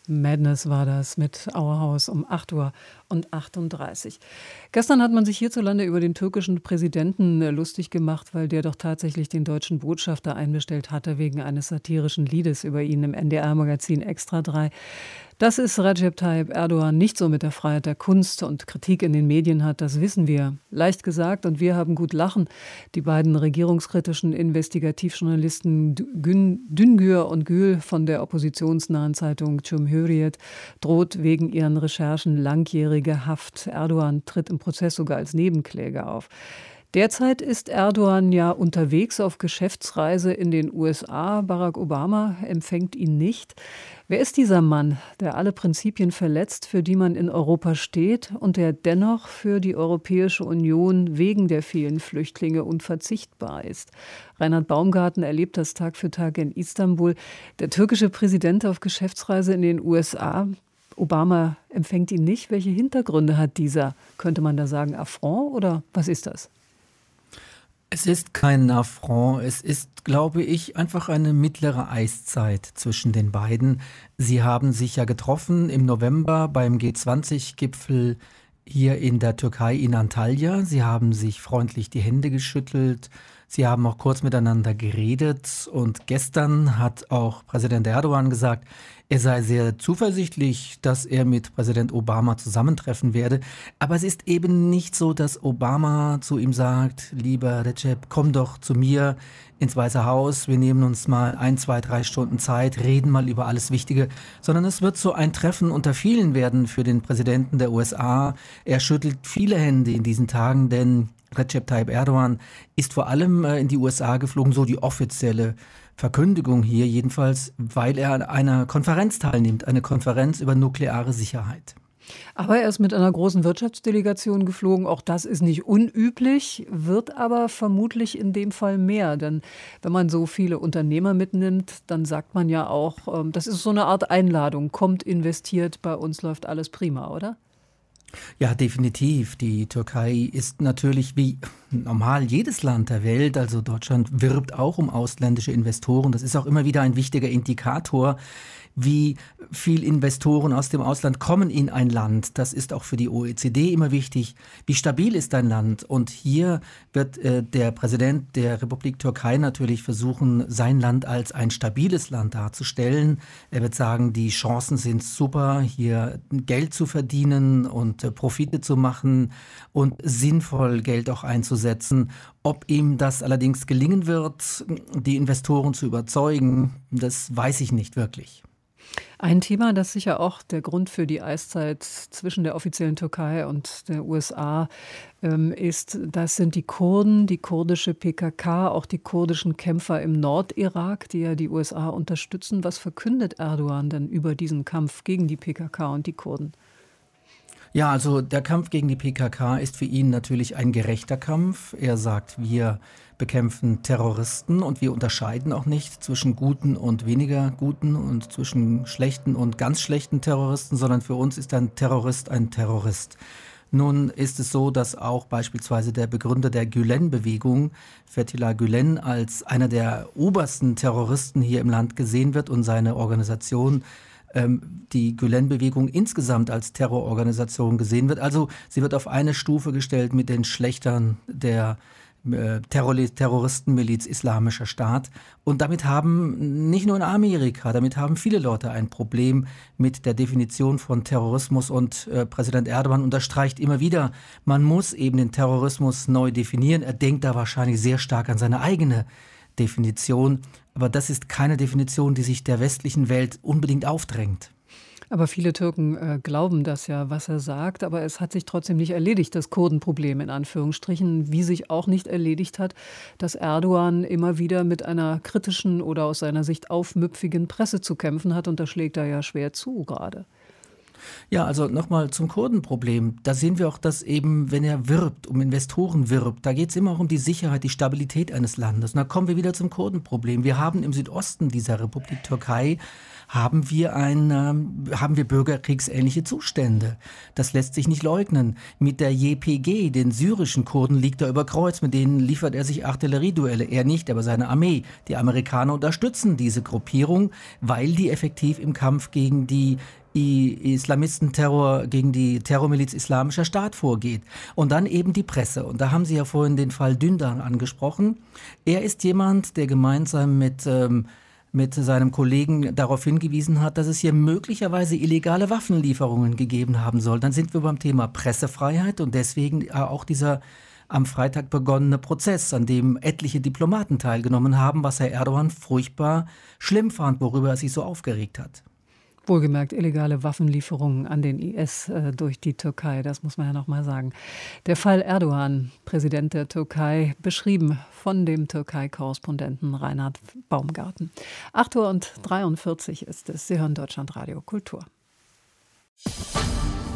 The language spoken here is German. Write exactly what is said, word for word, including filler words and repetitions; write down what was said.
Madness war das mit Our House um acht Uhr und achtunddreißig. Gestern hat man sich hierzulande über den türkischen Präsidenten äh, lustig gemacht, weil der doch tatsächlich den deutschen Botschafter einbestellt hatte wegen eines satirischen Liedes über ihn im N D R-Magazin Extra drei. Dass es Recep Tayyip Erdogan nicht so mit der Freiheit der Kunst und Kritik in den Medien hat, das wissen wir. Leicht gesagt, und wir haben gut lachen. Die beiden regierungskritischen Investigativjournalisten Gün- Düngür und Gül von der oppositionsnahen Zeitung Cumhuriyet droht wegen ihren Recherchen langjährige Haft. Erdogan tritt im Prozess sogar als Nebenkläger auf. Derzeit ist Erdogan ja unterwegs auf Geschäftsreise in den U S A. Barack Obama empfängt ihn nicht. Wer ist dieser Mann, der alle Prinzipien verletzt, für die man in Europa steht und der dennoch für die Europäische Union wegen der vielen Flüchtlinge unverzichtbar ist? Reinhard Baumgarten erlebt das Tag für Tag in Istanbul. Der türkische Präsident auf Geschäftsreise in den U S A. Obama empfängt ihn nicht. Welche Hintergründe hat dieser? Könnte man da sagen Affront oder was ist das? Es ist kein Affront, es ist, glaube ich, einfach eine mittlere Eiszeit zwischen den beiden. Sie haben sich ja getroffen im November beim G zwanzig Gipfel hier in der Türkei in Antalya. Sie haben sich freundlich die Hände geschüttelt, sie haben auch kurz miteinander geredet und gestern hat auch Präsident Erdogan gesagt, er sei sehr zuversichtlich, dass er mit Präsident Obama zusammentreffen werde. Aber es ist eben nicht so, dass Obama zu ihm sagt, lieber Recep, komm doch zu mir ins Weiße Haus, wir nehmen uns mal ein, zwei, drei Stunden Zeit, reden mal über alles Wichtige, sondern es wird so ein Treffen unter vielen werden für den Präsidenten der U S A. Er schüttelt viele Hände in diesen Tagen, denn Recep Tayyip Erdogan ist vor allem in die U S A geflogen, so die offizielle Verkündigung hier jedenfalls, weil er an einer Konferenz teilnimmt, eine Konferenz über nukleare Sicherheit. Aber er ist mit einer großen Wirtschaftsdelegation geflogen. Auch das ist nicht unüblich, wird aber vermutlich in dem Fall mehr. Denn wenn man so viele Unternehmer mitnimmt, dann sagt man ja auch, das ist so eine Art Einladung. Kommt, investiert, bei uns läuft alles prima, oder? Ja, definitiv. Die Türkei ist natürlich wie normal jedes Land der Welt, also Deutschland wirbt auch um ausländische Investoren. Das ist auch immer wieder ein wichtiger Indikator, wie viel Investoren aus dem Ausland kommen in ein Land. Das ist auch für die O E C D immer wichtig. Wie stabil ist ein Land? Und hier wird äh, der Präsident der Republik Türkei natürlich versuchen, sein Land als ein stabiles Land darzustellen. Er wird sagen, die Chancen sind super, hier Geld zu verdienen und äh, Profite zu machen und sinnvoll Geld auch einzusetzen. Ob ihm das allerdings gelingen wird, die Investoren zu überzeugen, das weiß ich nicht wirklich. Ein Thema, das sicher auch der Grund für die Eiszeit zwischen der offiziellen Türkei und der U S A ähm, ist, das sind die Kurden, die kurdische P K K, auch die kurdischen Kämpfer im Nordirak, die ja die U S A unterstützen. Was verkündet Erdogan denn über diesen Kampf gegen die P K K und die Kurden? Ja, also der Kampf gegen die P K K ist für ihn natürlich ein gerechter Kampf. Er sagt, wir bekämpfen Terroristen und wir unterscheiden auch nicht zwischen guten und weniger guten und zwischen schlechten und ganz schlechten Terroristen, sondern für uns ist ein Terrorist ein Terrorist. Nun ist es so, dass auch beispielsweise der Begründer der Gülen-Bewegung, Fethullah Gülen, als einer der obersten Terroristen hier im Land gesehen wird und seine Organisation die Gülen-Bewegung insgesamt als Terrororganisation gesehen wird. Also sie wird auf eine Stufe gestellt mit den Schlechtern der äh, Terror- Terroristenmiliz Islamischer Staat. Und damit haben nicht nur in Amerika, damit haben viele Leute ein Problem mit der Definition von Terrorismus. Und äh, Präsident Erdogan unterstreicht immer wieder, man muss eben den Terrorismus neu definieren. Er denkt da wahrscheinlich sehr stark an seine eigene Definition. Aber das ist keine Definition, die sich der westlichen Welt unbedingt aufdrängt. Aber viele Türken äh, glauben das ja, was er sagt. Aber es hat sich trotzdem nicht erledigt, das Kurdenproblem in Anführungsstrichen. Wie sich auch nicht erledigt hat, dass Erdogan immer wieder mit einer kritischen oder aus seiner Sicht aufmüpfigen Presse zu kämpfen hat. Und da schlägt er ja schwer zu gerade. Ja, also nochmal zum Kurdenproblem. Da sehen wir auch, dass eben, wenn er wirbt, um Investoren wirbt, da geht es immer auch um die Sicherheit, die Stabilität eines Landes. Und da kommen wir wieder zum Kurdenproblem. Wir haben im Südosten dieser Republik Türkei, haben wir, ein, ähm, haben wir bürgerkriegsähnliche Zustände. Das lässt sich nicht leugnen. Mit der J P G, den syrischen Kurden, liegt er über Kreuz. Mit denen liefert er sich Artillerieduelle. Er nicht, aber seine Armee. Die Amerikaner unterstützen diese Gruppierung, weil die effektiv im Kampf gegen die Islamistenterror, gegen die Terrormiliz Islamischer Staat vorgeht. Und dann eben die Presse. Und da haben Sie ja vorhin den Fall Dündar angesprochen. Er ist jemand, der gemeinsam mit, ähm, mit seinem Kollegen darauf hingewiesen hat, dass es hier möglicherweise illegale Waffenlieferungen gegeben haben soll. Dann sind wir beim Thema Pressefreiheit und deswegen auch dieser am Freitag begonnene Prozess, an dem etliche Diplomaten teilgenommen haben, was Herr Erdogan furchtbar schlimm fand, worüber er sich so aufgeregt hat. Wohlgemerkt illegale Waffenlieferungen an den I S äh, durch die Türkei, das muss man ja noch mal sagen. Der Fall Erdogan, Präsident der Türkei, beschrieben von dem Türkei-Korrespondenten Reinhard Baumgarten. acht Uhr dreiundvierzig ist es. Sie hören Deutschlandradio Kultur.